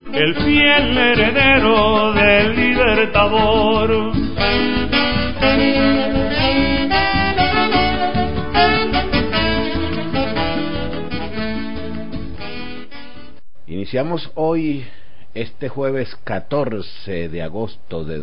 el fiel heredero del Libertador. Iniciamos hoy, este jueves 14 de agosto de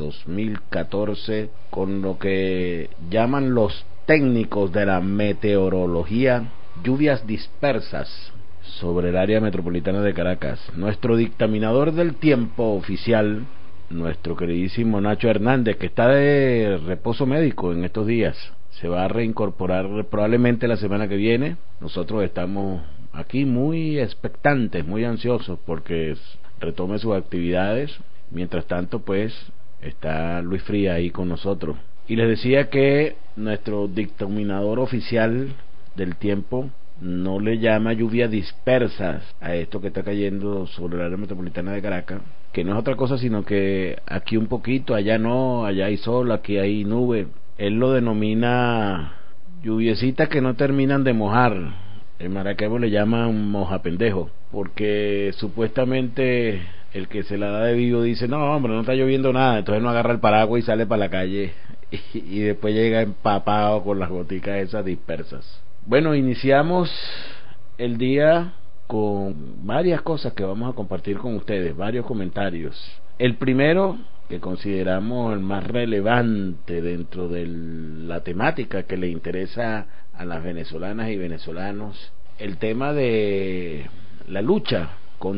2014, con lo que llaman los técnicos de la meteorología, lluvias dispersas sobre el área metropolitana de Caracas. Nuestro dictaminador del tiempo oficial, nuestro queridísimo Nacho Hernández, que está de reposo médico en estos días, se va a reincorporar probablemente la semana que viene. Nosotros estamos aquí muy expectantes, muy ansiosos porque retome sus actividades. Mientras tanto, pues, está Luis Fría ahí con nosotros. Y les decía que nuestro dictaminador oficial del tiempo no le llama lluvias dispersas a esto que está cayendo sobre el área metropolitana de Caracas, que no es otra cosa sino que aquí un poquito, allá no, allá hay sol, aquí hay nube. Él lo denomina lluviecitas que no terminan de mojar. En Maracaibo le llaman mojapendejo, porque supuestamente el que se la da de vivo dice, no hombre, no está lloviendo nada, entonces no agarra el paraguas y sale para la calle y después llega empapado con las goticas esas dispersas. Bueno, iniciamos el día con varias cosas que vamos a compartir con ustedes, varios comentarios. El primero, que consideramos el más relevante dentro de la temática que le interesa a las venezolanas y venezolanos, el tema de la lucha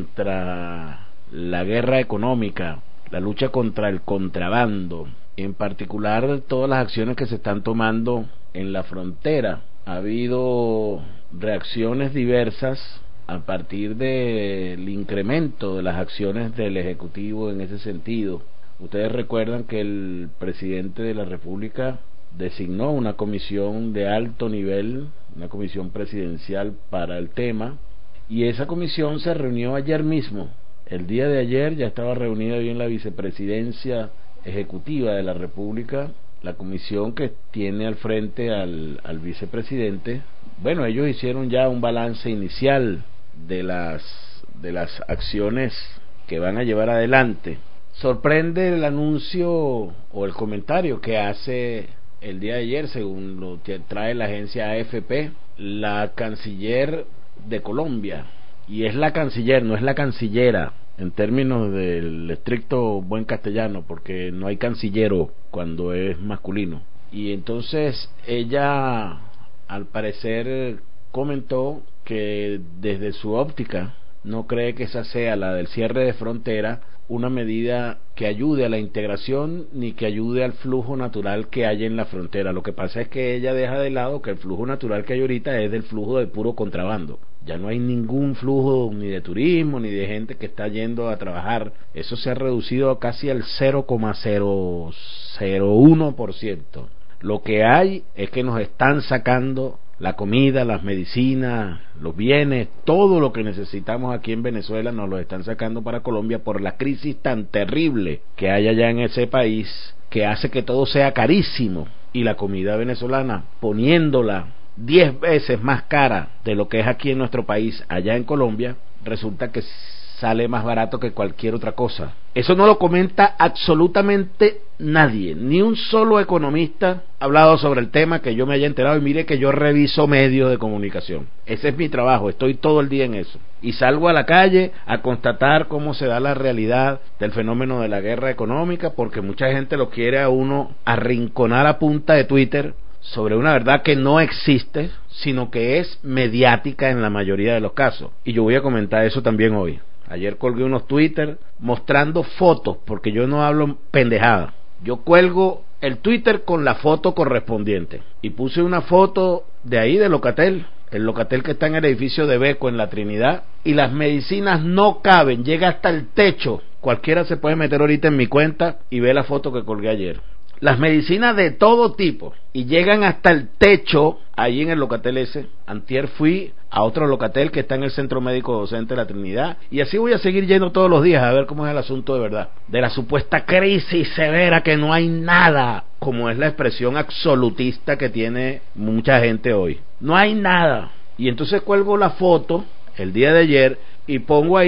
contra la guerra económica, la lucha contra el contrabando, en particular todas las acciones que se están tomando en la frontera. Ha habido reacciones diversas a partir del incremento de las acciones del Ejecutivo en ese sentido. Ustedes recuerdan que el presidente de la República designó una comisión de alto nivel, una comisión presidencial para el tema, y esa comisión se reunió ayer mismo. El día de ayer ya estaba reunida bien la vicepresidencia ejecutiva de la República, la comisión que tiene al frente al vicepresidente. Bueno, ellos hicieron ya un balance inicial de las acciones que van a llevar adelante. Sorprende el anuncio o el comentario que hace el día de ayer, según lo que trae la agencia AFP, la canciller de Colombia, y es la canciller, no es la cancillera, en términos del estricto buen castellano, porque no hay cancillero cuando es masculino. Y entonces ella, al parecer, comentó que desde su óptica no cree que esa sea, la del cierre de frontera, una medida que ayude a la integración ni que ayude al flujo natural que hay en la frontera. Lo que pasa es que ella deja de lado que el flujo natural que hay ahorita es del flujo de puro contrabando. Ya no hay ningún flujo ni de turismo ni de gente que está yendo a trabajar. Eso se ha reducido casi al 0,001%. Lo que hay es que nos están sacando la comida, las medicinas, los bienes, todo lo que necesitamos aquí en Venezuela nos lo están sacando para Colombia por la crisis tan terrible que hay allá en ese país, que hace que todo sea carísimo, y la comida venezolana, poniéndola 10 veces más cara de lo que es aquí en nuestro país, allá en Colombia, resulta que sale más barato que cualquier otra cosa. Eso no lo comenta absolutamente nadie, ni un solo economista ha hablado sobre el tema que yo me haya enterado, y mire que yo reviso medios de comunicación. Ese es mi trabajo, estoy todo el día en eso. Y salgo a la calle a constatar cómo se da la realidad del fenómeno de la guerra económica, porque mucha gente lo quiere a uno arrinconar a punta de Twitter sobre una verdad que no existe, sino que es mediática en la mayoría de los casos. Y yo voy a comentar eso también hoy. Ayer colgué unos Twitter mostrando fotos, porque yo no hablo pendejada. Yo cuelgo el Twitter con la foto correspondiente. Y puse una foto de ahí, de Locatel, el Locatel que está en el edificio de Beco en la Trinidad, y las medicinas no caben, llega hasta el techo. Cualquiera se puede meter ahorita en mi cuenta y ve la foto que colgué ayer. Las medicinas de todo tipo, y llegan hasta el techo ahí en el Locatel ese. Antier fui a otro Locatel que está en el Centro Médico Docente de la Trinidad, y así voy a seguir yendo todos los días a ver cómo es el asunto de verdad, de la supuesta crisis severa, que no hay nada, como es la expresión absolutista que tiene mucha gente hoy. No hay nada. Y entonces cuelgo la foto el día de ayer y pongo ahí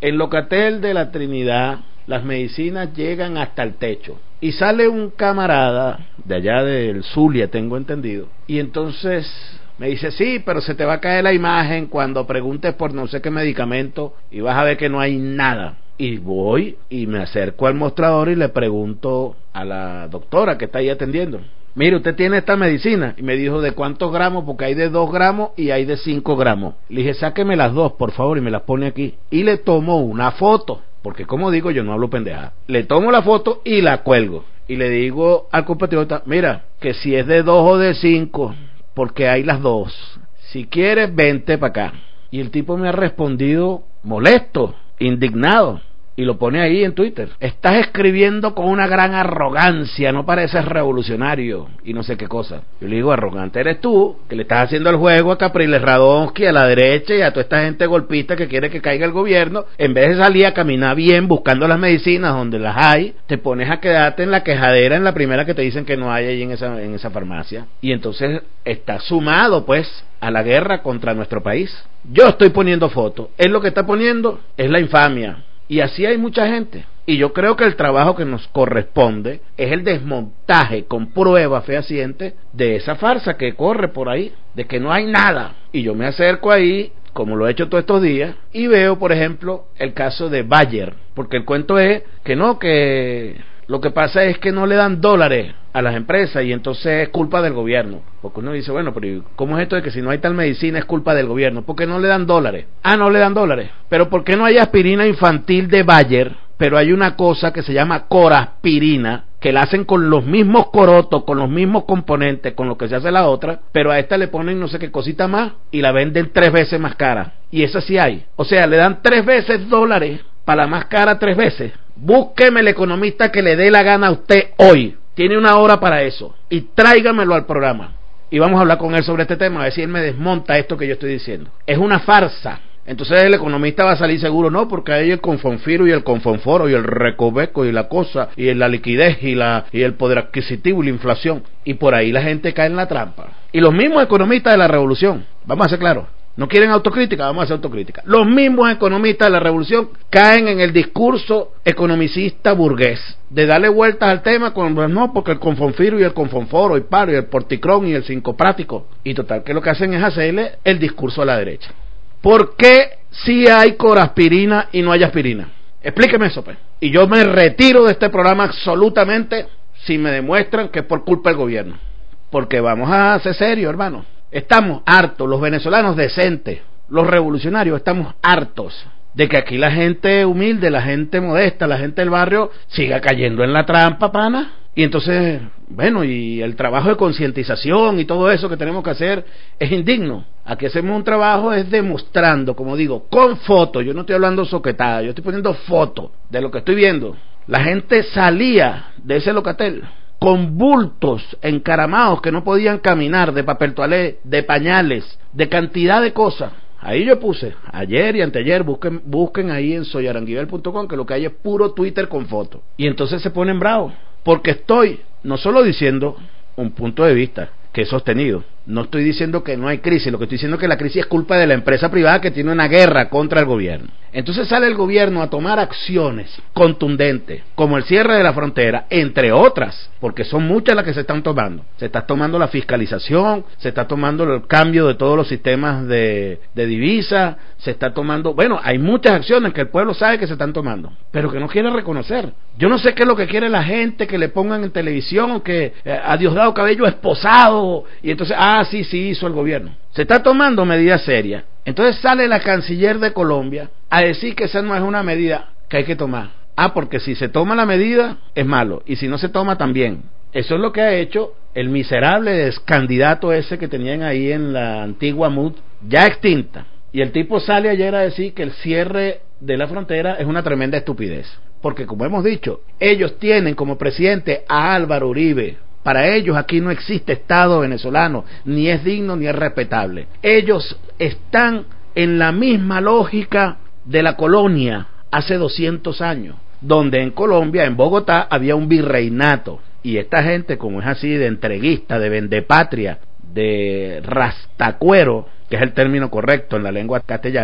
En Locatel de la Trinidad las medicinas llegan hasta el techo. Y sale un camarada de allá del Zulia, tengo entendido, y entonces me dice, sí, pero se te va a caer la imagen cuando preguntes por no sé qué medicamento y vas a ver que no hay nada. Y voy y me acerco al mostrador y le pregunto a la doctora que está ahí atendiendo, mire, ¿usted tiene esta medicina? Y me dijo, ¿de cuántos gramos? Porque hay de 2 gramos y hay de 5 gramos. Le dije, sáqueme las 2, por favor, y me las pone aquí. Y le tomo una foto, porque como digo, yo no hablo pendejada. Le tomo la foto y la cuelgo. Y le digo al compatriota, mira, que si es de 2 o de 5, porque hay las 2. Si quieres, vente para acá. Y el tipo me ha respondido molesto, indignado, y lo pone ahí en Twitter. Estás escribiendo con una gran arrogancia, no pareces revolucionario y no sé qué cosa. Yo le digo, arrogante eres tú, que le estás haciendo el juego a Capriles Radonsky, a la derecha y a toda esta gente golpista que quiere que caiga el gobierno. En vez de salir a caminar bien buscando las medicinas donde las hay, te pones a quedarte en la quejadera en la primera que te dicen que no hay ahí en esa farmacia. Y entonces está sumado pues a la guerra contra nuestro país. Yo estoy poniendo fotos, él lo que está poniendo es la infamia. Y así hay mucha gente. Y yo creo que el trabajo que nos corresponde es el desmontaje con pruebas fehacientes de esa farsa que corre por ahí, de que no hay nada. Y yo me acerco ahí, como lo he hecho todos estos días, y veo, por ejemplo, el caso de Bayer, porque el cuento es que no, que lo que pasa es que no le dan dólares a las empresas y entonces es culpa del gobierno. Porque uno dice, bueno, pero ¿cómo es esto de que si no hay tal medicina es culpa del gobierno? ¿Por qué no le dan dólares? Ah, no le dan dólares. Pero ¿por qué no hay aspirina infantil de Bayer? Pero hay una cosa que se llama coraspirina, que la hacen con los mismos corotos, con los mismos componentes, con lo que se hace la otra, pero a esta le ponen no sé qué cosita más y la venden 3 veces más cara. Y esa sí hay. O sea, le dan 3 veces dólares para la más cara 3 veces. Búsqueme el economista que le dé la gana a usted hoy. Tiene 1 hora para eso. Y tráigamelo al programa. Y vamos a hablar con él sobre este tema, a ver si él me desmonta esto que yo estoy diciendo. Es una farsa. Entonces el economista va a salir seguro, no, porque hay el Confonfiro y el Confonforo y el Recoveco y la cosa, y la liquidez y el poder adquisitivo y la inflación. Y por ahí la gente cae en la trampa. Y los mismos economistas de la revolución, vamos a ser claros, ¿no quieren autocrítica? Vamos a hacer autocrítica. Los mismos economistas de la revolución caen en el discurso economicista burgués, de darle vueltas al tema con, no, porque el Confonfiro y el Confonforo y paro y el Porticrón y el Sincoprático. Y total, que lo que hacen es hacerle el discurso a la derecha. ¿Por qué si hay coraspirina y no hay aspirina? Explíqueme eso, pues. Y yo me retiro de este programa absolutamente si me demuestran que es por culpa del gobierno. Porque vamos a ser serios, hermano. Estamos hartos, los venezolanos decentes, los revolucionarios, estamos hartos de que aquí la gente humilde, la gente modesta, la gente del barrio siga cayendo en la trampa, pana. Y entonces, bueno, y el trabajo de concientización y todo eso que tenemos que hacer es indigno. Aquí hacemos un trabajo es demostrando, como digo, con fotos. Yo no estoy hablando soquetada, yo estoy poniendo fotos de lo que estoy viendo. La gente salía de ese Locatel con bultos encaramados que no podían caminar, de papel toalé, de pañales, de cantidad de cosas. Ahí yo puse, ayer y anteayer, busquen ahí en soyaranguibel.com, que lo que hay es puro Twitter con fotos. Y entonces se ponen bravos, porque estoy no solo diciendo un punto de vista que es sostenido, no estoy diciendo que no hay crisis, lo que estoy diciendo es que la crisis es culpa de la empresa privada que tiene una guerra contra el gobierno. Entonces sale el gobierno a tomar acciones contundentes, como el cierre de la frontera, entre otras, porque son muchas las que se están tomando. Se está tomando la fiscalización, se está tomando el cambio de todos los sistemas de divisa, se está tomando, bueno, hay muchas acciones que el pueblo sabe que se están tomando, pero que no quiere reconocer. Yo no sé qué es lo que quiere la gente, que le pongan en televisión, que a Diosdado Cabello esposado, y entonces, sí hizo el gobierno. Se está tomando medidas serias. Entonces sale la canciller de Colombia a decir que esa no es una medida que hay que tomar. Porque si se toma la medida es malo, y si no se toma también. Eso es lo que ha hecho el miserable candidato ese que tenían ahí en la antigua MUD, ya extinta. Y el tipo sale ayer a decir que el cierre de la frontera es una tremenda estupidez. Porque como hemos dicho, ellos tienen como presidente a Álvaro Uribe. Para ellos aquí no existe Estado venezolano, ni es digno ni es respetable. Ellos están en la misma lógica de la colonia hace 200 años, donde en Colombia, en Bogotá, había un virreinato. Y esta gente, como es así, de entreguista, de vendepatria, de rastacuero, que es el término correcto en la lengua castellana,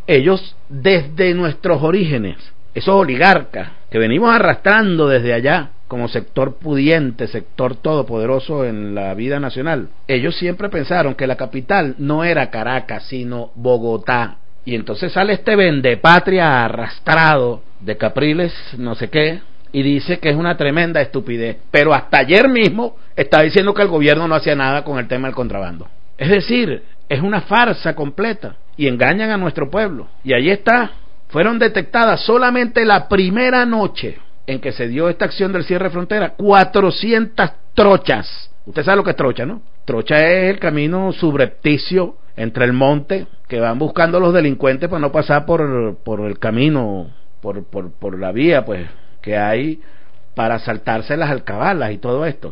ellos desde nuestros orígenes, esos oligarcas que venimos arrastrando desde allá como sector pudiente, sector todopoderoso en la vida nacional, ellos siempre pensaron que la capital no era Caracas, sino Bogotá. Y entonces sale este vendepatria arrastrado de Capriles, no sé qué, y dice que es una tremenda estupidez. Pero hasta ayer mismo estaba diciendo que el gobierno no hacía nada con el tema del contrabando. Es decir, es una farsa completa y engañan a nuestro pueblo. Y ahí está, fueron detectadas solamente la primera noche en que se dio esta acción del cierre de frontera, 400 trochas. Usted sabe lo que es trocha, ¿no? Trocha es el camino subrepticio entre el monte que van buscando los delincuentes para no pasar por el camino, por la vía, pues, que hay para saltarse las alcabalas y todo esto.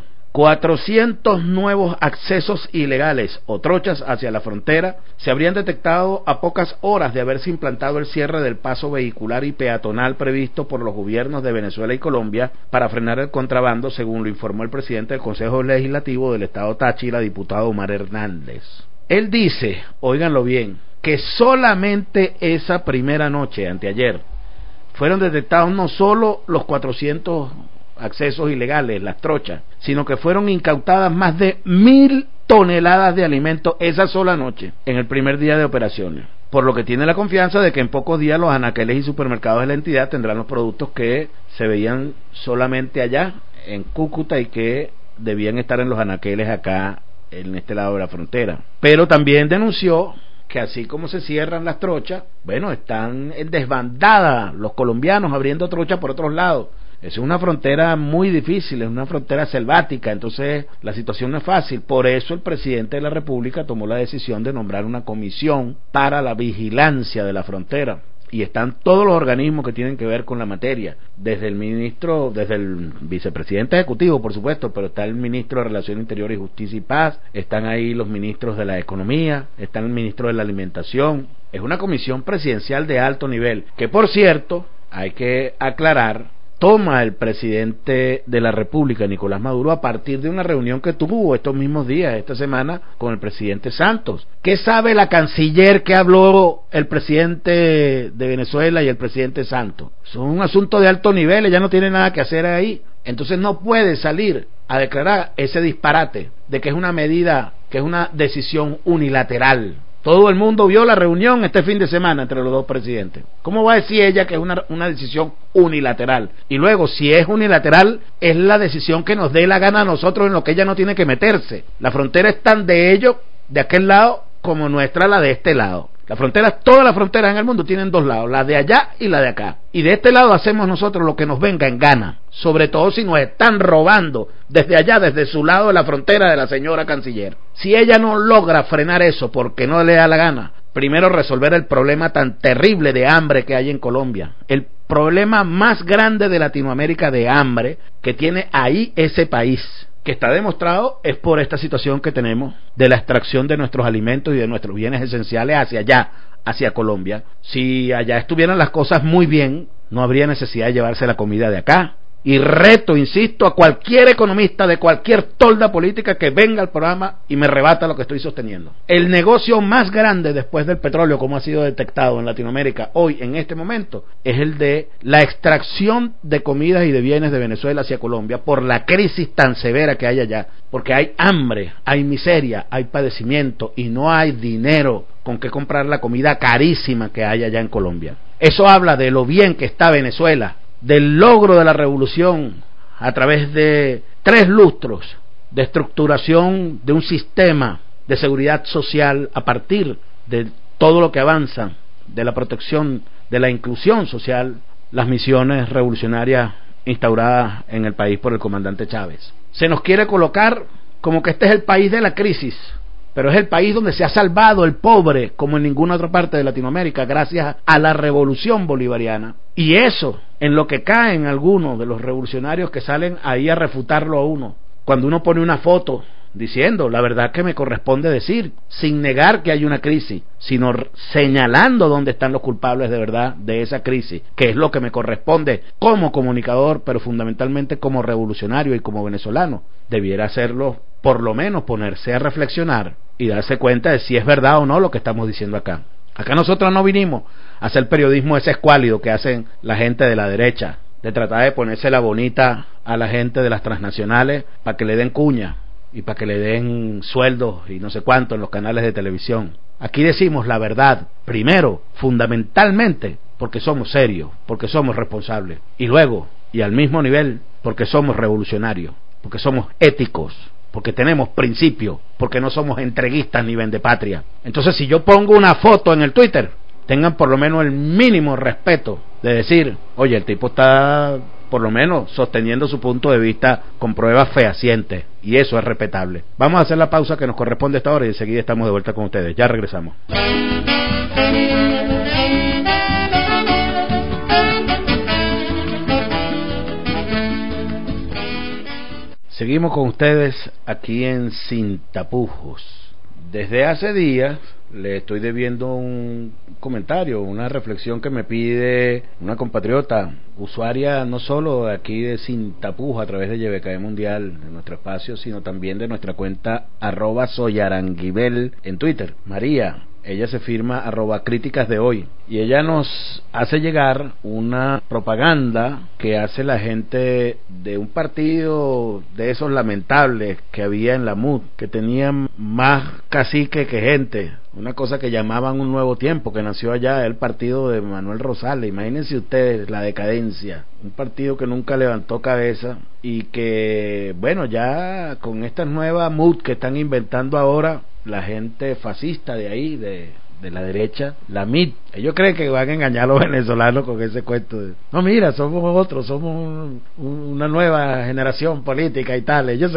400 nuevos accesos ilegales o trochas hacia la frontera se habrían detectado a pocas horas de haberse implantado el cierre del paso vehicular y peatonal previsto por los gobiernos de Venezuela y Colombia para frenar el contrabando, según lo informó el presidente del Consejo Legislativo del Estado Táchira, diputado Omar Hernández. Él dice, óiganlo bien, que solamente esa primera noche, anteayer, fueron detectados no solo los 400 accesos ilegales, las trochas, sino que fueron incautadas más de 1.000 toneladas de alimentos esa sola noche, en el primer día de operaciones. Por lo que tiene la confianza de que en pocos días los anaqueles y supermercados de la entidad tendrán los productos que se veían solamente allá, en Cúcuta, y que debían estar en los anaqueles acá, en este lado de la frontera. Pero también denunció que así como se cierran las trochas, bueno, están en desbandada los colombianos abriendo trochas por otros lados. Es una frontera muy difícil, es una frontera selvática, entonces la situación no es fácil. Por eso el presidente de la República tomó la decisión de nombrar una comisión para la vigilancia de la frontera. Y están todos los organismos que tienen que ver con la materia, desde el vicepresidente ejecutivo, por supuesto, pero está el ministro de Relaciones Interiores y Justicia y Paz, están ahí los ministros de la Economía, está el ministro de la Alimentación. Es una comisión presidencial de alto nivel, que por cierto, hay que aclarar, toma el presidente de la República, Nicolás Maduro, a partir de una reunión que tuvo estos mismos días, esta semana, con el presidente Santos. ¿Qué sabe la canciller que habló el presidente de Venezuela y el presidente Santos? Es un asunto de alto nivel, ella no tiene nada que hacer ahí. Entonces no puede salir a declarar ese disparate de que es una medida, que es una decisión unilateral. Todo el mundo vio la reunión este fin de semana entre los dos presidentes. ¿Cómo va a decir ella que es una decisión unilateral? Y luego, si es unilateral, es la decisión que nos dé la gana a nosotros, en lo que ella no tiene que meterse. La frontera es tan de ellos, de aquel lado, como nuestra, la de este lado. Todas las fronteras en el mundo tienen dos lados, la de allá y la de acá. Y de este lado hacemos nosotros lo que nos venga en gana, sobre todo si nos están robando desde allá, desde su lado de la frontera de la señora canciller. Si ella no logra frenar eso porque no le da la gana, primero resolver el problema tan terrible de hambre que hay en Colombia, el problema más grande de Latinoamérica de hambre que tiene ahí ese país, que está demostrado es por esta situación que tenemos de la extracción de nuestros alimentos y de nuestros bienes esenciales hacia allá, hacia Colombia. Si allá estuvieran las cosas muy bien, no habría necesidad de llevarse la comida de acá. Y reto, insisto, a cualquier economista de cualquier tolda política que venga al programa y me rebata lo que estoy sosteniendo. El negocio más grande después del petróleo, como ha sido detectado en Latinoamérica hoy, en este momento, es el de la extracción de comidas y de bienes de Venezuela hacia Colombia por la crisis tan severa que hay allá. Porque hay hambre, hay miseria, hay padecimiento y no hay dinero con que comprar la comida carísima que hay allá en Colombia. Eso habla de lo bien que está Venezuela, del logro de la revolución a través de 3 lustros de estructuración de un sistema de seguridad social a partir de todo lo que avanza, de la protección, de la inclusión social, las misiones revolucionarias instauradas en el país por el comandante Chávez. Se nos quiere colocar como que este es el país de la crisis, pero es el país donde se ha salvado el pobre como en ninguna otra parte de Latinoamérica gracias a la revolución bolivariana. Y eso, en lo que caen algunos de los revolucionarios que salen ahí a refutarlo a uno, cuando uno pone una foto diciendo la verdad que me corresponde decir, sin negar que hay una crisis, sino señalando dónde están los culpables de verdad de esa crisis, que es lo que me corresponde como comunicador, pero fundamentalmente como revolucionario y como venezolano. Debiera hacerlo, por lo menos ponerse a reflexionar y darse cuenta de si es verdad o no lo que estamos diciendo acá. Acá nosotros no vinimos a hacer periodismo ese escuálido que hacen la gente de la derecha, de tratar de ponerse la bonita a la gente de las transnacionales para que le den cuña y para que le den sueldos y no sé cuánto en los canales de televisión. Aquí decimos la verdad, primero, fundamentalmente, porque somos serios, porque somos responsables, y luego, y al mismo nivel, porque somos revolucionarios, porque somos éticos, porque tenemos principios, porque no somos entreguistas ni vendepatria. Entonces, si yo pongo una foto en el Twitter, tengan por lo menos el mínimo respeto de decir, oye, el tipo está por lo menos sosteniendo su punto de vista con pruebas fehacientes, y eso es respetable. Vamos a hacer la pausa que nos corresponde a esta hora y enseguida estamos de vuelta con ustedes. Ya regresamos. Seguimos con ustedes aquí en Sin Tapujos. Desde hace días le estoy debiendo un comentario, una reflexión que me pide una compatriota, usuaria no solo de aquí de Sin Tapujos a través de YBKE Mundial, de nuestro espacio, sino también de nuestra cuenta @soyaranguibel en Twitter, María. Ella se firma @críticas de hoy y ella nos hace llegar una propaganda que hace la gente de un partido de esos lamentables que había en la MUD, que tenían más cacique que gente, una cosa que llamaban Un Nuevo Tiempo, que nació allá, el partido de Manuel Rosales. Imagínense ustedes la decadencia, un partido que nunca levantó cabeza y que, bueno, ya con estas nuevas MUD que están inventando ahora la gente fascista de ahí, de la derecha, la MIT, ellos creen que van a engañar a los venezolanos con ese cuento de, no, mira, somos otros, somos una nueva generación política y tal. Ellos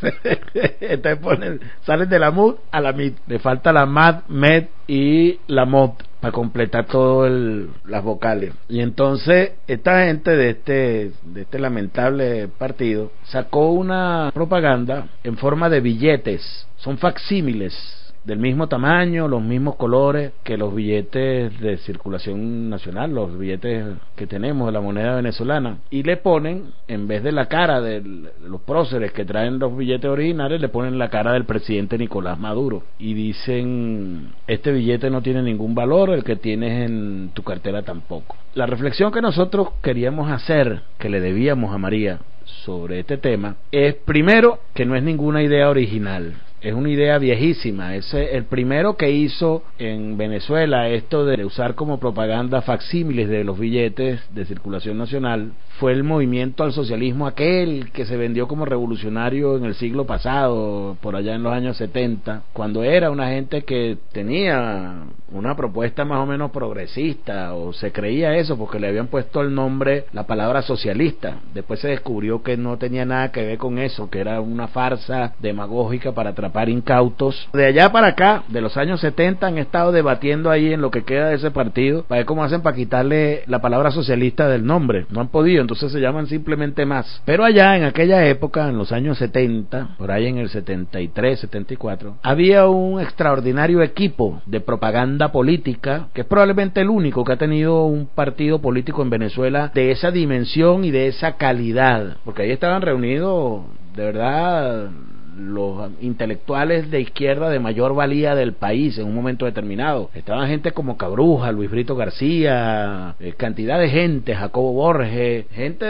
salen de la MUD a la MIT, le falta la MAD, MED y la MOD para completar todo las vocales. Y entonces esta gente de este lamentable partido sacó una propaganda en forma de billetes, son facsímiles del mismo tamaño, los mismos colores que los billetes de circulación nacional, los billetes que tenemos de la moneda venezolana, y le ponen, en vez de la cara de los próceres que traen los billetes originales, le ponen la cara del presidente Nicolás Maduro y dicen, este billete no tiene ningún valor, el que tienes en tu cartera tampoco. La reflexión que nosotros queríamos hacer, que le debíamos a María sobre este tema, es primero que no es ninguna idea original. Es una idea viejísima. Es el primero que hizo en Venezuela esto de usar como propaganda facsímiles de los billetes de circulación nacional. Fue el movimiento al socialismo aquel que se vendió como revolucionario en el siglo pasado, por allá en los años 70, cuando era una gente que tenía una propuesta más o menos progresista, o se creía eso porque le habían puesto el nombre, la palabra socialista. Después se descubrió que no tenía nada que ver con eso, que era una farsa demagógica para atrapar incautos. De allá para acá, de los años 70, han estado debatiendo ahí en lo que queda de ese partido para ver cómo hacen para quitarle la palabra socialista del nombre. No han podido, entonces se llaman simplemente MAS. Pero allá en aquella época, en los años 70, por ahí en el 73, 74, había un extraordinario equipo de propaganda política, que es probablemente el único que ha tenido un partido político en Venezuela de esa dimensión y de esa calidad, porque ahí estaban reunidos de verdad los intelectuales de izquierda de mayor valía del país en un momento determinado. Estaban gente como Cabruja, Luis Brito García, cantidad de gente, Jacobo Borges, gente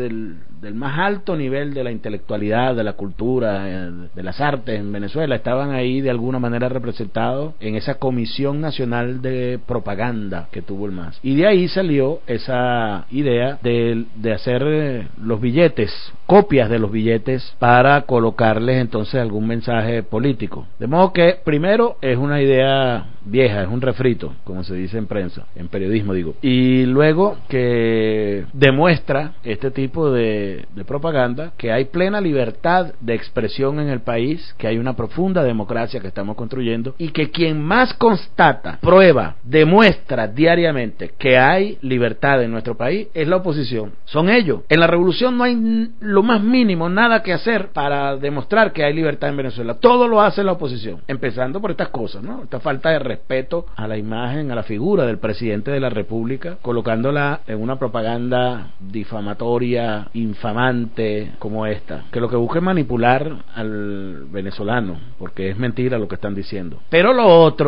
del más alto nivel de la intelectualidad, de la cultura, de las artes en Venezuela. Estaban ahí de alguna manera representados en esa Comisión Nacional de Propaganda que tuvo el MAS. Y de ahí salió esa idea de hacer los billetes, copias de los billetes, para colocarles entonces algún mensaje político. De modo que primero es una idea vieja, es un refrito, como se dice en prensa, en periodismo digo, y luego que demuestra este tipo de propaganda que hay plena libertad de expresión en el país, que hay una profunda democracia que estamos construyendo, y que quien más constata, prueba, demuestra diariamente que hay libertad en nuestro país es la oposición, son ellos. En la revolución no hay lo más mínimo, nada que hacer para demostrar que hay libertad en Venezuela. Todo lo hace la oposición, empezando por estas cosas, ¿no? Esta falta de respeto a la imagen, a la figura del presidente de la República, colocándola en una propaganda difamatoria, infamante como esta, que lo que busca es manipular al venezolano, porque es mentira lo que están diciendo. Pero lo otro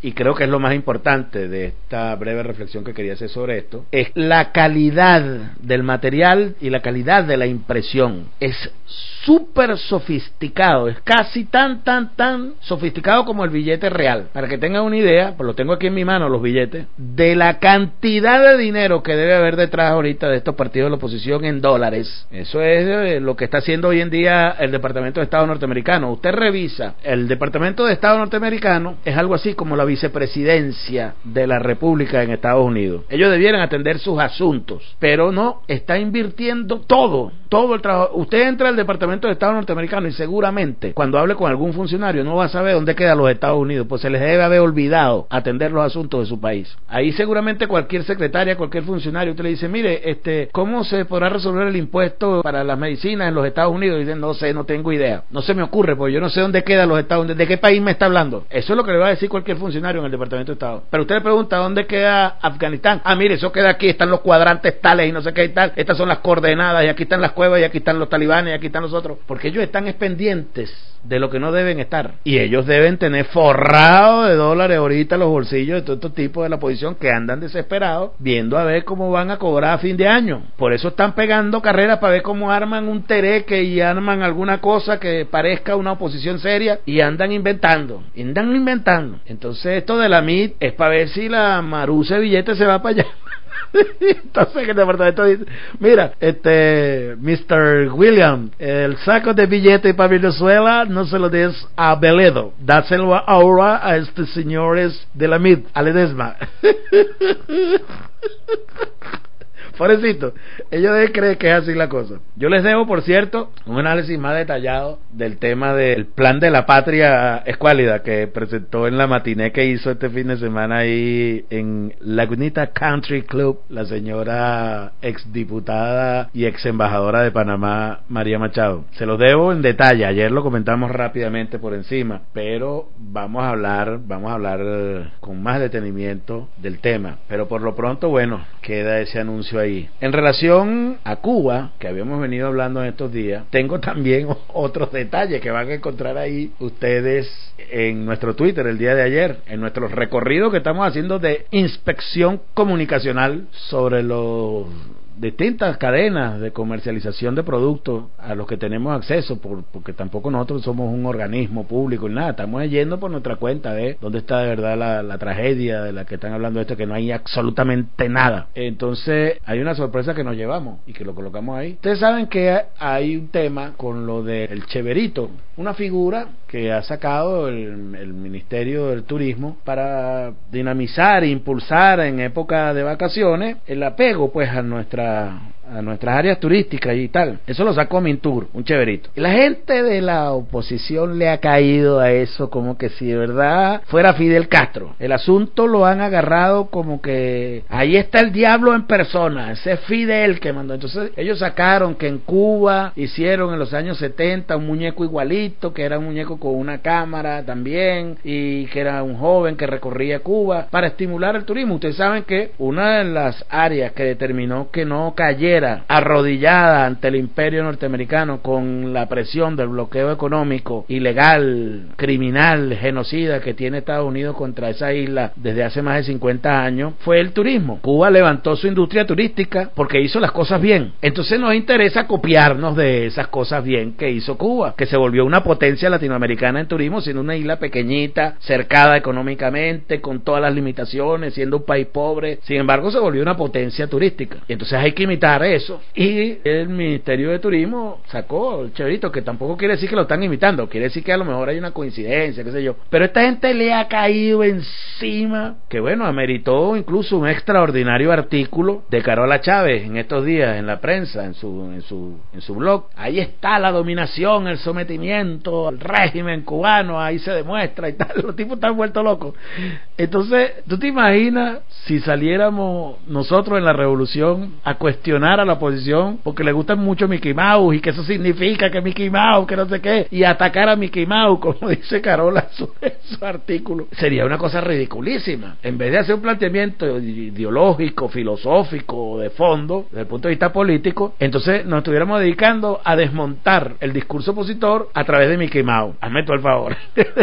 y creo que es lo más importante de esta breve reflexión que quería hacer sobre esto, es la calidad del material y la calidad de la impresión. Es súper sofisticado, es casi tan sofisticado como el billete real. Para que tengan una idea, pues lo tengo aquí en mi mano, los billetes, de la cantidad de dinero que debe haber detrás ahorita de estos partidos de la oposición en dólares. Eso es lo que está haciendo hoy en día el Departamento de Estado norteamericano. Usted revisa, el Departamento de Estado norteamericano es algo así como la vicepresidencia de la República en Estados Unidos. Ellos debieran atender sus asuntos, pero no, está invirtiendo todo el trabajo. Usted entra al Departamento de Estado norteamericano y seguramente cuando hable con algún funcionario no va a saber dónde quedan los Estados Unidos, pues se les debe haber olvidado atender los asuntos de su país. Ahí seguramente cualquier secretaria, cualquier funcionario, usted le dice, mire, ¿cómo se podrá resolver el impuesto para las medicinas en los Estados Unidos? Y dicen, no sé, no tengo idea, no se me ocurre, porque yo no sé dónde quedan los Estados Unidos, ¿de qué país me está hablando? Eso es lo que le va a decir cualquier funcionario en el Departamento de Estado. Pero usted le pregunta, ¿dónde queda Afganistán? Ah, mire, eso queda aquí, están los cuadrantes tales y no sé qué y tal, estas son las coordenadas y aquí están las cuevas y aquí están los talibanes y aquí están los otros, porque ellos están pendientes de lo que no deben estar, y ellos deben tener forrado de dólares ahorita los bolsillos de todos estos tipos de la oposición que andan desesperados viendo a ver cómo van a cobrar a fin de año. Por eso están pegando carreras para ver cómo arman un tereque y arman alguna cosa que parezca una oposición seria y andan inventando. Entonces esto de la MIT es para ver si la maruza de billetes se va para allá. Entonces el departamento dice, mira, Mr. William, el saco de billetes para Venezuela no se lo des a Beledo, dáselo ahora a estos señores de la MIT, a Ledesma. Pobrecito, ellos deben creer que es así la cosa. Yo les debo, por cierto, un análisis más detallado del tema del plan de la patria escuálida que presentó en la matiné que hizo este fin de semana ahí en Lagunita Country Club la señora exdiputada y ex embajadora de Panamá, María Machado. Se lo debo en detalle, ayer lo comentamos rápidamente por encima, pero vamos a hablar con más detenimiento del tema. Pero por lo pronto, bueno, queda ese anuncio ahí. En relación a Cuba, que habíamos venido hablando en estos días, tengo también otros detalles que van a encontrar ahí ustedes en nuestro Twitter el día de ayer, en nuestro recorrido que estamos haciendo de inspección comunicacional sobre los distintas cadenas de comercialización de productos a los que tenemos acceso, porque tampoco nosotros somos un organismo público y nada, estamos yendo por nuestra cuenta de dónde está de verdad la tragedia de la que están hablando esto, que no hay absolutamente nada. Entonces hay una sorpresa que nos llevamos y que lo colocamos ahí. Ustedes saben que hay un tema con lo del Cheverito, una figura que ha sacado el Ministerio del Turismo para dinamizar e impulsar en época de vacaciones el apego pues a nuestras áreas turísticas y tal. Eso lo sacó Mintur, un Cheverito. Y la gente de la oposición le ha caído a eso como que si de verdad fuera Fidel Castro. El asunto lo han agarrado como que ahí está el diablo en persona, ese es Fidel que mandó. Entonces ellos sacaron que en Cuba hicieron en los años 70 un muñeco igualito, que era un muñeco con una cámara también, y que era un joven que recorría Cuba para estimular el turismo. Ustedes saben que una de las áreas que determinó que no cayera arrodillada ante el imperio norteamericano con la presión del bloqueo económico ilegal, criminal, genocida que tiene Estados Unidos contra esa isla desde hace más de 50 años, fue el turismo. Cuba levantó su industria turística porque hizo las cosas bien. Entonces nos interesa copiarnos de esas cosas bien que hizo Cuba, que se volvió una potencia latinoamericana en turismo, siendo una isla pequeñita, cercada económicamente, con todas las limitaciones, siendo un país pobre. Sin embargo, se volvió una potencia turística. Y entonces hay que imitar eso. Y el Ministerio de Turismo sacó el Cheverito, que tampoco quiere decir que lo están imitando, quiere decir que a lo mejor hay una coincidencia, qué sé yo. Pero esta gente le ha caído encima, que bueno, ameritó incluso un extraordinario artículo de Carola Chávez en estos días en la prensa, en su blog. Ahí está la dominación, el sometimiento al régimen cubano, ahí se demuestra y tal. Los tipos están vueltos locos. Entonces, ¿tú te imaginas si saliéramos nosotros en la revolución a cuestionar a la oposición porque le gustan mucho Mickey Mouse y que eso significa que Mickey Mouse, que no sé qué, y atacar a Mickey Mouse, como dice Carola en su artículo, sería una cosa ridiculísima. En vez de hacer un planteamiento ideológico, filosófico, de fondo, desde el punto de vista político, entonces nos estuviéramos dedicando a desmontar el discurso opositor a través de Mickey Mouse. Hazme tú el favor.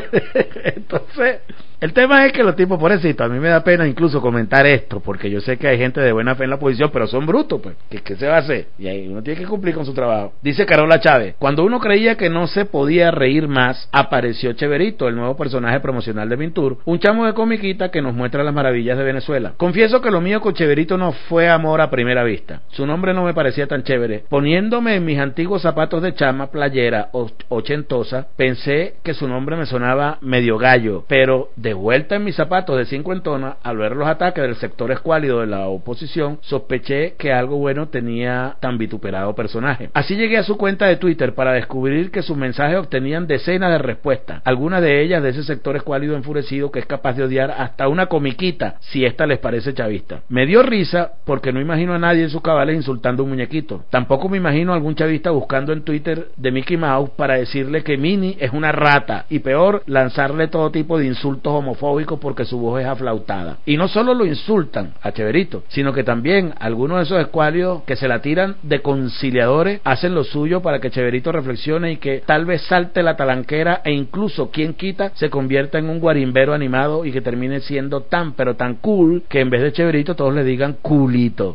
Entonces, el tema es que los tipos, pobrecitos, a mí me da pena incluso comentar esto, porque yo sé que hay gente de buena fe en la oposición, pero son brutos, pues. ¿Qué se va a hacer? Y ahí uno tiene que cumplir con su trabajo. Dice Carola Chávez: cuando uno creía que no se podía reír más, apareció Cheverito, el nuevo personaje promocional de Mintur, un chamo de comiquita que nos muestra las maravillas de Venezuela. Confieso que lo mío con Cheverito no fue amor a primera vista. Su nombre no me parecía tan chévere. Poniéndome en mis antiguos zapatos de chama, playera ochentosa, pensé que su nombre me sonaba medio gallo, pero de vuelta en mis zapatos de cincuentona, al ver los ataques del sector escuálido de la oposición, sospeché que algo bueno tenía tan vituperado personaje. Así llegué a su cuenta de Twitter para descubrir que sus mensajes obtenían decenas de respuestas, algunas de ellas de ese sector escuálido enfurecido que es capaz de odiar hasta una comiquita si esta les parece chavista. Me dio risa porque no imagino a nadie en sus cabales insultando a un muñequito. Tampoco me imagino a algún chavista buscando en Twitter de Mickey Mouse para decirle que Minnie es una rata, y peor, lanzarle todo tipo de insultos homofóbicos porque su voz es aflautada. Y no solo lo insultan a Cheverito, sino que también algunos de esos escuálidos que se la tiran de conciliadores hacen lo suyo para que Cheverito reflexione y que tal vez salte la talanquera e incluso, quien quita, se convierta en un guarimbero animado y que termine siendo tan pero tan cool que en vez de Cheverito todos le digan culito.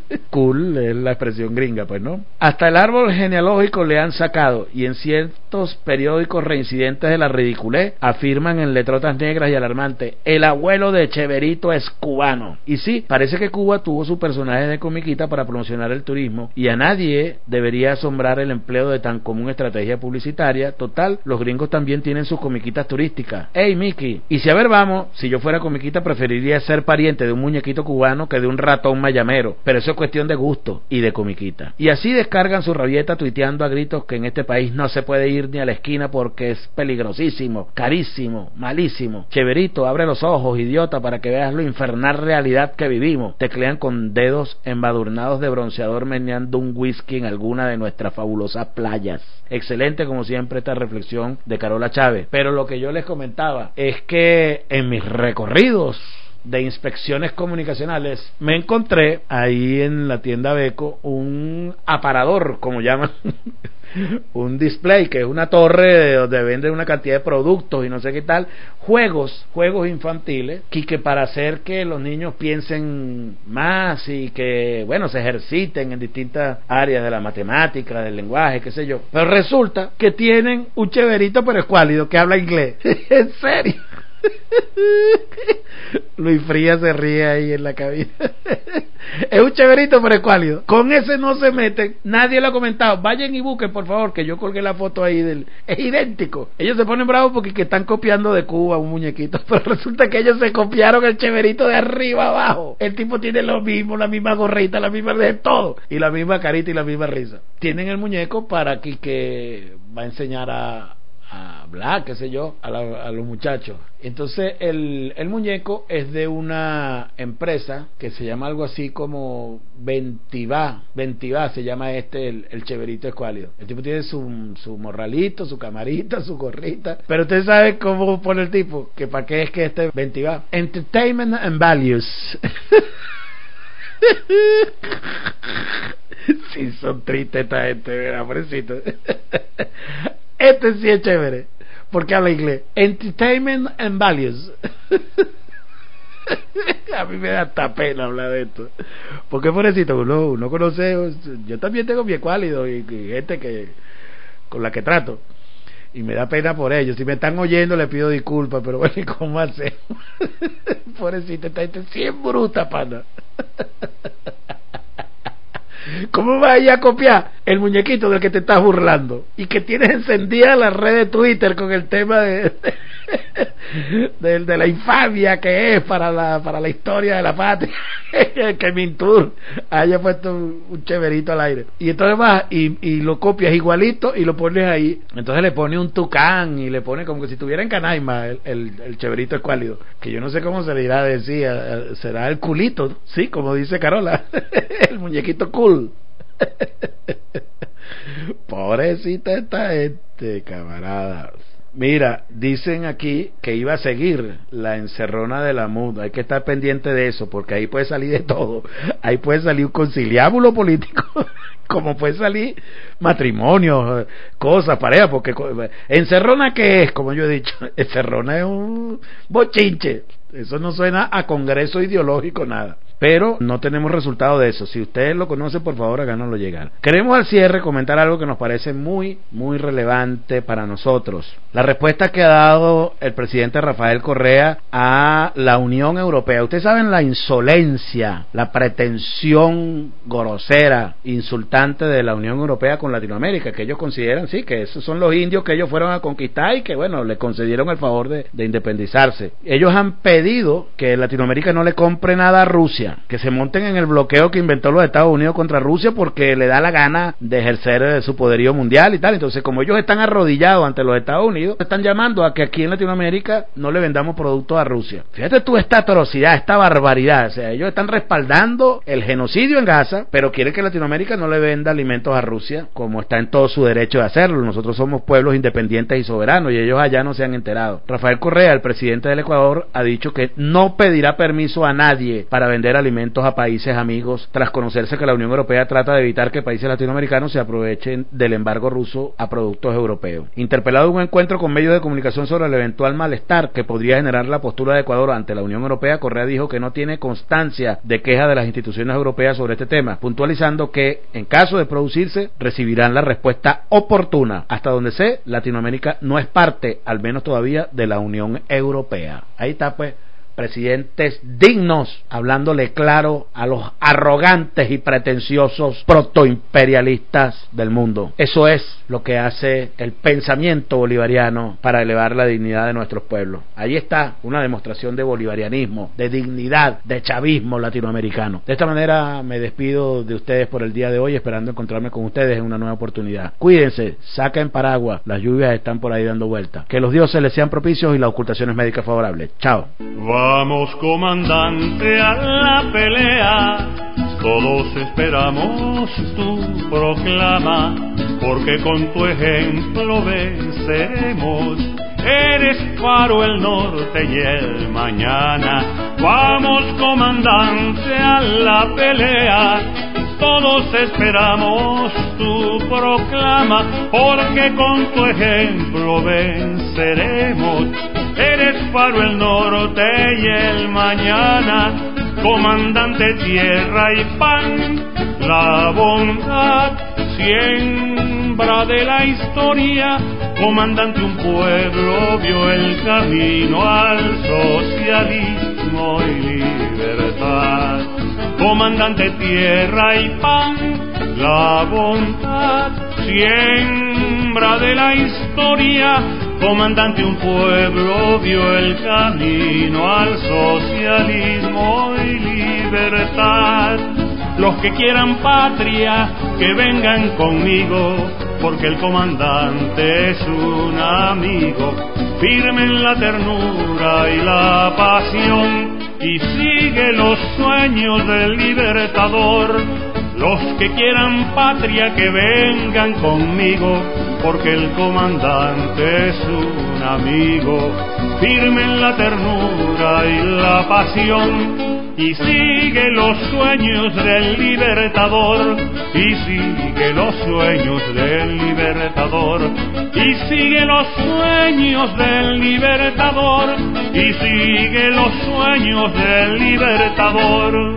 Cool es la expresión gringa, pues, ¿no? Hasta el árbol genealógico le han sacado, y en ciertos periódicos reincidentes de la ridiculez afirman en letrotas negras y alarmantes: el abuelo de Cheverito es cubano. Y sí, parece que Cuba tuvo su personaje de comiquita para promocionar el turismo, y a nadie debería asombrar el empleo de tan común estrategia publicitaria. Total, los gringos también tienen sus comiquitas turísticas. Hey Mickey, y si a ver vamos, si yo fuera comiquita preferiría ser pariente de un muñequito cubano que de un ratón mayamero, pero eso es cuestión de gusto y de comiquita. Y así descargan su rabieta tuiteando a gritos que en este país no se puede ir ni a la esquina porque es peligrosísimo, carísimo, malísimo. Cheverito, abre los ojos, idiota, para que veas lo infernal realidad que vivimos. Teclean con dedos embadurnados de bronceador meneando un whisky en alguna de nuestras fabulosas playas. Excelente como siempre esta reflexión de Carola Chávez. Pero lo que yo les comentaba es que en mis recorridos de inspecciones comunicacionales me encontré ahí en la tienda Beco un aparador, como llaman, un display, que es una torre donde venden una cantidad de productos y no sé qué tal, juegos infantiles, y que para hacer que los niños piensen más y que, bueno, se ejerciten en distintas áreas de la matemática, del lenguaje, qué sé yo. Pero resulta que tienen un Cheverito pero escuálido que habla inglés. ¿En serio? Luis Frías se ríe ahí en la cabina. Es un Cheverito pero escuálido. Con ese no se meten. Nadie lo ha comentado. Vayan y busquen, por favor, que yo colgué la foto ahí del. Es idéntico. Ellos se ponen bravos porque que están copiando de Cuba un muñequito, pero resulta que ellos se copiaron el Cheverito de arriba abajo. El tipo tiene lo mismo, la misma gorrita, la misma de todo, y la misma carita y la misma risa. Tienen el muñeco para que va a enseñar a hablar, qué sé yo, a los muchachos. Entonces el muñeco es de una empresa que se llama algo así como Ventivá se llama el Cheverito escuálido. El tipo tiene su morralito, su camarita, su gorrita, pero usted sabe cómo pone el tipo, que para qué es que Ventivá: Entertainment and Values. Sí, son tristes esta gente, ¿verdad, pobrecito? Este sí es chévere, porque habla inglés. Entertainment and Values. A mí me da hasta pena hablar de esto, porque pobrecito, uno conoce. Yo también tengo mi escuálido y gente que con la que trato, y me da pena por ellos. Si me están oyendo les pido disculpas, pero bueno, ¿y cómo hacemos? Pobrecito, esta gente sí es bruta, pana. ¿Cómo vas a ir a copiar el muñequito del que te estás burlando y que tienes encendida la red de Twitter con el tema de la infamia que es para la historia de la patria? Que Mintur haya puesto un Cheverito al aire, y entonces vas y lo copias igualito y lo pones ahí. Entonces le pone un tucán y le pone como que si tuviera en Canaima el Cheverito escuálido, que yo no sé cómo se le irá a decir, será el culito, sí, como dice Carola. El muñequito cool. Pobrecita esta gente, camaradas. Mira, dicen aquí que iba a seguir la encerrona de la MUD. Hay que estar pendiente de eso, porque ahí puede salir de todo. Ahí puede salir un conciliábulo político, como puede salir matrimonio, cosas, pareja, porque encerrona, ¿qué es? Como yo he dicho, encerrona es un bochinche. Eso no suena a congreso ideológico, nada. Pero no tenemos resultado de eso. Si ustedes lo conocen, por favor, háganoslo llegar. Queremos al cierre comentar algo que nos parece muy relevante para nosotros. La respuesta que ha dado el presidente Rafael Correa a la Unión Europea. Ustedes saben la insolencia, la pretensión grosera, insultante de la Unión Europea con Latinoamérica, que ellos consideran, sí, que esos son los indios que ellos fueron a conquistar y que, bueno, le concedieron el favor de independizarse. Ellos han pedido que Latinoamérica no le compre nada a Rusia, que se monten en el bloqueo que inventó los Estados Unidos contra Rusia porque le da la gana de ejercer su poderío mundial y tal. Entonces, como ellos están arrodillados ante los Estados Unidos, están llamando a que aquí en Latinoamérica no le vendamos productos a Rusia. Fíjate tú esta atrocidad, esta barbaridad. O sea, ellos están respaldando el genocidio en Gaza, pero quieren que Latinoamérica no le venda alimentos a Rusia, como está en todo su derecho de hacerlo. Nosotros somos pueblos independientes y soberanos y ellos allá no se han enterado. Rafael Correa, el presidente del Ecuador, ha dicho que no pedirá permiso a nadie para vender alimentos a países amigos, tras conocerse que la Unión Europea trata de evitar que países latinoamericanos se aprovechen del embargo ruso a productos europeos. Interpelado en un encuentro con medios de comunicación sobre el eventual malestar que podría generar la postura de Ecuador ante la Unión Europea, Correa dijo que no tiene constancia de queja de las instituciones europeas sobre este tema, puntualizando que, en caso de producirse, recibirán la respuesta oportuna. Hasta donde sé, Latinoamérica no es parte, al menos todavía, de la Unión Europea. Ahí está, pues, presidentes dignos, hablándole claro a los arrogantes y pretenciosos protoimperialistas del mundo. Eso es lo que hace el pensamiento bolivariano para elevar la dignidad de nuestros pueblos. Ahí está una demostración de bolivarianismo, de dignidad, de chavismo latinoamericano. De esta manera me despido de ustedes por el día de hoy, esperando encontrarme con ustedes en una nueva oportunidad. Cuídense, saquen paraguas, las lluvias están por ahí dando vueltas. Que los dioses les sean propicios y las ocultaciones médicas favorables. Chao. Vamos, comandante, a la pelea, todos esperamos tu proclama, porque con tu ejemplo venceremos. Eres faro el norte y el mañana. Vamos, comandante, a la pelea, todos esperamos tu proclama, porque con tu ejemplo venceremos. Eres faro el norte y el mañana, comandante tierra y pan, la bondad, siembra de la historia, comandante un pueblo vio el camino al socialismo y libertad. Comandante tierra y pan, la bondad, siembra de la historia, comandante un pueblo vio el camino al socialismo y libertad. Los que quieran patria, que vengan conmigo, porque el comandante es un amigo, firme en la ternura y la pasión, y sigue los sueños del libertador. Los que quieran patria, que vengan conmigo, porque el comandante es un amigo, firme en la ternura y la pasión, y sigue los sueños del libertador, y sigue los sueños del libertador, y sigue los sueños del libertador, y sigue los sueños del libertador.